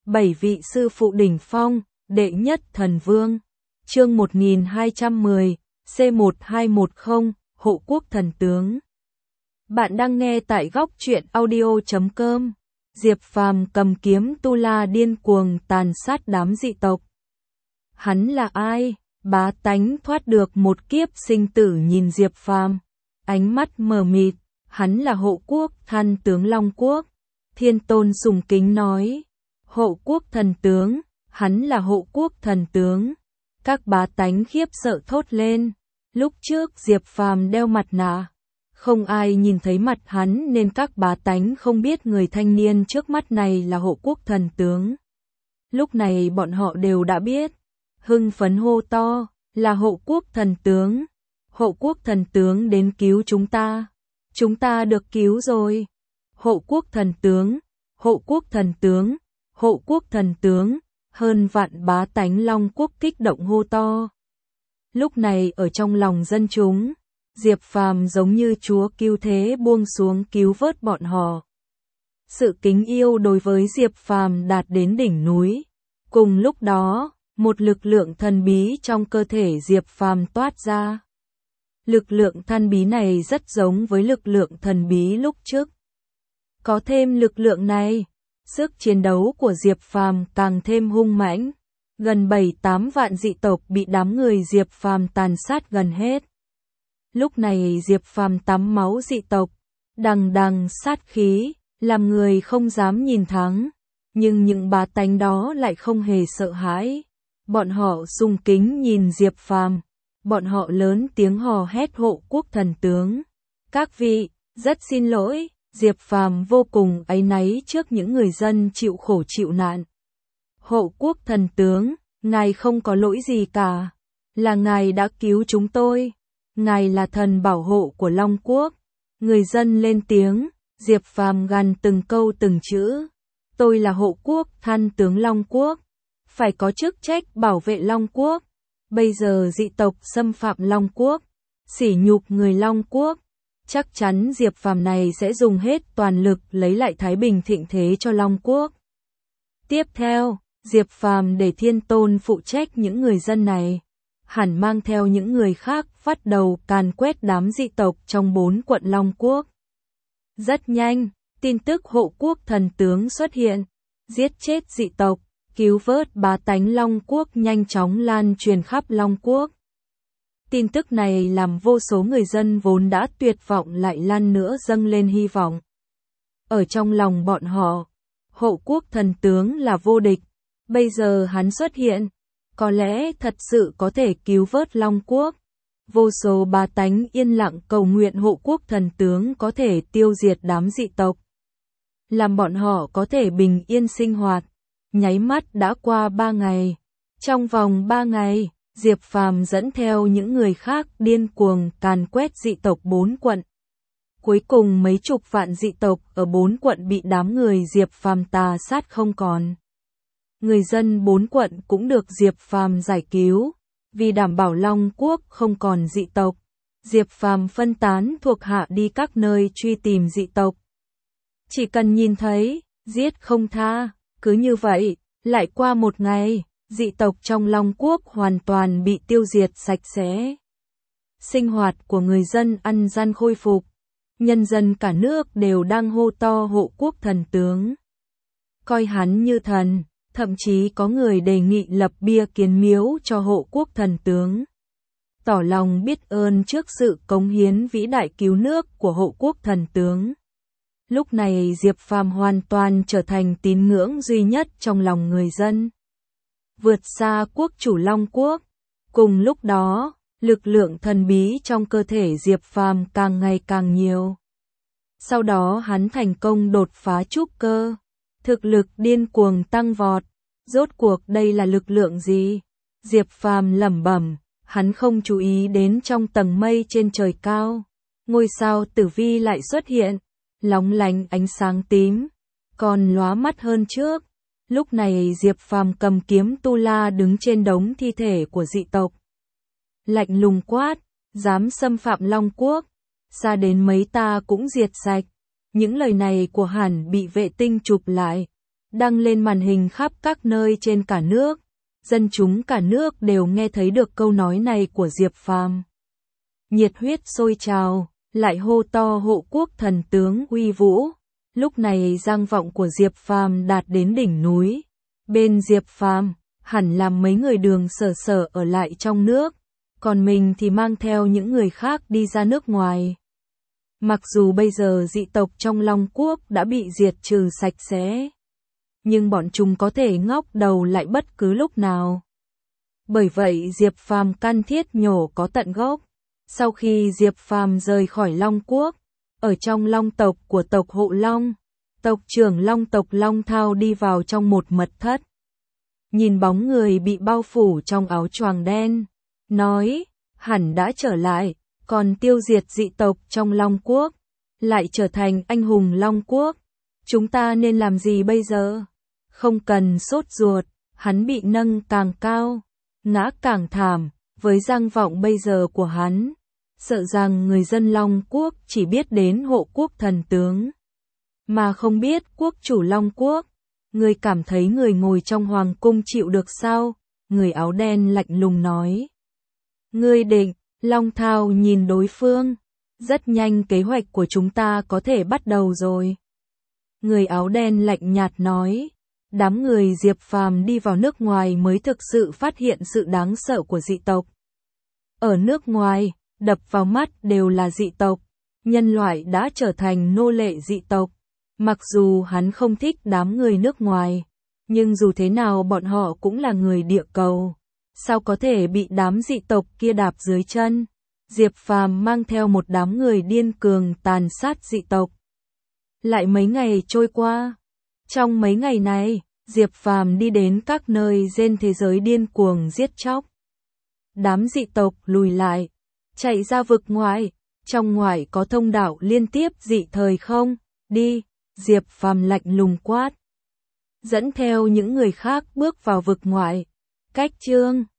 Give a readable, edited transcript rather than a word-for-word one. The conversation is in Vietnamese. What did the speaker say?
7 vị sư phụ đỉnh phong, đệ nhất thần vương. Chương 1210, C1210, Hộ quốc thần tướng. Bạn đang nghe tại góc truyện audio.com. Diệp Phàm cầm kiếm tu la điên cuồng tàn sát đám dị tộc. Hắn là ai? Bá tánh thoát được một kiếp sinh tử nhìn Diệp Phàm, ánh mắt mờ mịt. Hắn là hộ quốc thần tướng Long Quốc. Thiên Tôn sùng kính nói, hộ quốc thần tướng, hắn là hộ quốc thần tướng. Các bá tánh khiếp sợ thốt lên. Lúc trước Diệp Phàm đeo mặt nạ, không ai nhìn thấy mặt hắn nên các bá tánh không biết người thanh niên trước mắt này là hộ quốc thần tướng. Lúc này bọn họ đều đã biết, hưng phấn hô to, là hộ quốc thần tướng. Hộ quốc thần tướng đến cứu chúng ta được cứu rồi. Hộ quốc thần tướng, hộ quốc thần tướng, hộ quốc thần tướng, hơn vạn bá tánh Long Quốc kích động hô to. Lúc này ở trong lòng dân chúng, Diệp Phàm giống như Chúa cứu thế buông xuống cứu vớt bọn họ. Sự kính yêu đối với Diệp Phàm đạt đến đỉnh núi. Cùng lúc đó, một lực lượng thần bí trong cơ thể Diệp Phàm toát ra. Lực lượng thần bí này rất giống với lực lượng thần bí lúc trước. Có thêm lực lượng này, sức chiến đấu của Diệp Phàm càng thêm hung mãnh. Gần 7-8 vạn dị tộc bị đám người Diệp Phàm tàn sát gần hết. Lúc này Diệp Phàm tắm máu dị tộc, đằng đằng sát khí, làm người không dám nhìn thắng. Nhưng những bá tánh đó lại không hề sợ hãi. Bọn họ sùng kính nhìn Diệp Phàm, bọn họ lớn tiếng hò hét hộ quốc thần tướng. Các vị, rất xin lỗi, Diệp Phàm vô cùng áy náy trước những người dân chịu khổ chịu nạn. Hộ quốc thần tướng, ngài không có lỗi gì cả, là ngài đã cứu chúng tôi, ngài là thần bảo hộ của Long Quốc. Người dân lên tiếng, Diệp Phàm gằn từng câu từng chữ. Tôi là hộ quốc thần tướng Long Quốc, phải có chức trách bảo vệ Long Quốc. Bây giờ dị tộc xâm phạm Long Quốc, sỉ nhục người Long Quốc. Chắc chắn Diệp Phàm này sẽ dùng hết toàn lực lấy lại thái bình thịnh thế cho Long Quốc. Tiếp theo, Diệp Phàm để Thiên Tôn phụ trách những người dân này, hẳn mang theo những người khác bắt đầu càn quét đám dị tộc trong 4 quận Long Quốc. Rất nhanh, tin tức hộ quốc thần tướng xuất hiện, giết chết dị tộc, cứu vớt bá tánh Long Quốc nhanh chóng lan truyền khắp Long Quốc. Tin tức này làm vô số người dân vốn đã tuyệt vọng lại lần nữa dâng lên hy vọng. Ở trong lòng bọn họ, hộ quốc thần tướng là vô địch. Bây giờ hắn xuất hiện, có lẽ thật sự có thể cứu vớt Long Quốc. Vô số bá tánh yên lặng cầu nguyện hộ quốc thần tướng có thể tiêu diệt đám dị tộc, làm bọn họ có thể bình yên sinh hoạt. Nháy mắt đã qua 3 ngày. Trong vòng 3 ngày, Diệp Phàm dẫn theo những người khác điên cuồng càn quét dị tộc 4 quận. Cuối cùng mấy chục vạn dị tộc ở 4 quận bị đám người Diệp Phàm tà sát không còn. Người dân 4 quận cũng được Diệp Phàm giải cứu. Vì đảm bảo Long Quốc không còn dị tộc, Diệp Phàm phân tán thuộc hạ đi các nơi truy tìm dị tộc. Chỉ cần nhìn thấy, giết không tha. Cứ như vậy, lại qua một ngày, dị tộc trong Long Quốc hoàn toàn bị tiêu diệt sạch sẽ. Sinh hoạt của người dân ăn gian khôi phục. Nhân dân cả nước đều đang hô to hộ quốc thần tướng, coi hắn như thần. Thậm chí có người đề nghị lập bia kiến miếu cho hộ quốc thần tướng, tỏ lòng biết ơn trước sự cống hiến vĩ đại cứu nước của hộ quốc thần tướng. Lúc này Diệp Phàm hoàn toàn trở thành tín ngưỡng duy nhất trong lòng người dân, vượt xa quốc chủ Long Quốc. Cùng lúc đó, lực lượng thần bí trong cơ thể Diệp Phàm càng ngày càng nhiều. Sau đó hắn thành công đột phá trúc cơ, thực lực điên cuồng tăng vọt. Rốt cuộc đây là lực lượng gì? Diệp Phàm lẩm bẩm, hắn không chú ý đến trong tầng mây trên trời cao, ngôi sao tử vi lại xuất hiện, lóng lánh ánh sáng tím, còn lóa mắt hơn trước. Lúc này Diệp Phàm cầm kiếm tu la đứng trên đống thi thể của dị tộc, lạnh lùng quát, dám xâm phạm Long Quốc, xa đến mấy ta cũng diệt sạch. Những lời này của hẳn bị vệ tinh chụp lại. đăng lên màn hình khắp các nơi trên cả nước. Dân chúng cả nước đều nghe thấy được câu nói này của Diệp Phàm. Nhiệt huyết sôi trào, lại hô to hộ quốc thần tướng uy vũ. Lúc này danh vọng của Diệp Phàm đạt đến đỉnh núi. Bên Diệp Phàm, hẳn là mấy người Đường Sở Sở ở lại trong nước, còn mình thì mang theo những người khác đi ra nước ngoài. Mặc dù bây giờ dị tộc trong Long Quốc đã bị diệt trừ sạch sẽ, nhưng bọn chúng có thể ngóc đầu lại bất cứ lúc nào. Bởi vậy Diệp Phàm căn thiết nhổ có tận gốc. Sau khi Diệp Phàm rời khỏi Long Quốc, ở trong Long tộc của tộc Hộ Long, tộc trưởng Long tộc Long Thao đi vào trong một mật thất. Nhìn bóng người bị bao phủ trong áo choàng đen, nói, hẳn đã trở lại, còn tiêu diệt dị tộc trong Long Quốc, lại trở thành anh hùng Long Quốc. Chúng ta nên làm gì bây giờ? Không cần sốt ruột, hắn bị nâng càng cao, ngã càng thảm, với danh vọng bây giờ của hắn. Sợ rằng người dân Long Quốc chỉ biết đến hộ quốc thần tướng, mà không biết quốc chủ Long Quốc. Người cảm thấy người ngồi trong hoàng cung chịu được sao? Người áo đen lạnh lùng nói. Ngươi định, Long Thao nhìn đối phương. Rất nhanh kế hoạch của chúng ta có thể bắt đầu rồi. Người áo đen lạnh nhạt nói. Đám người Diệp Phàm đi vào nước ngoài mới thực sự phát hiện sự đáng sợ của dị tộc. Ở nước ngoài, đập vào mắt đều là dị tộc. Nhân loại đã trở thành nô lệ dị tộc. Mặc dù hắn không thích đám người nước ngoài, nhưng dù thế nào bọn họ cũng là người địa cầu. Sao có thể bị đám dị tộc kia đạp dưới chân? Diệp Phàm mang theo một đám người điên cường tàn sát dị tộc. Lại mấy ngày trôi qua. Trong mấy ngày này, Diệp Phàm đi đến các nơi trên thế giới điên cuồng giết chóc. Đám dị tộc lùi lại, chạy ra vực ngoài. Trong ngoài có thông đạo liên tiếp dị thời không? Đi! Diệp Phàm lạnh lùng quát. Dẫn theo những người khác bước vào vực ngoại. Cách chương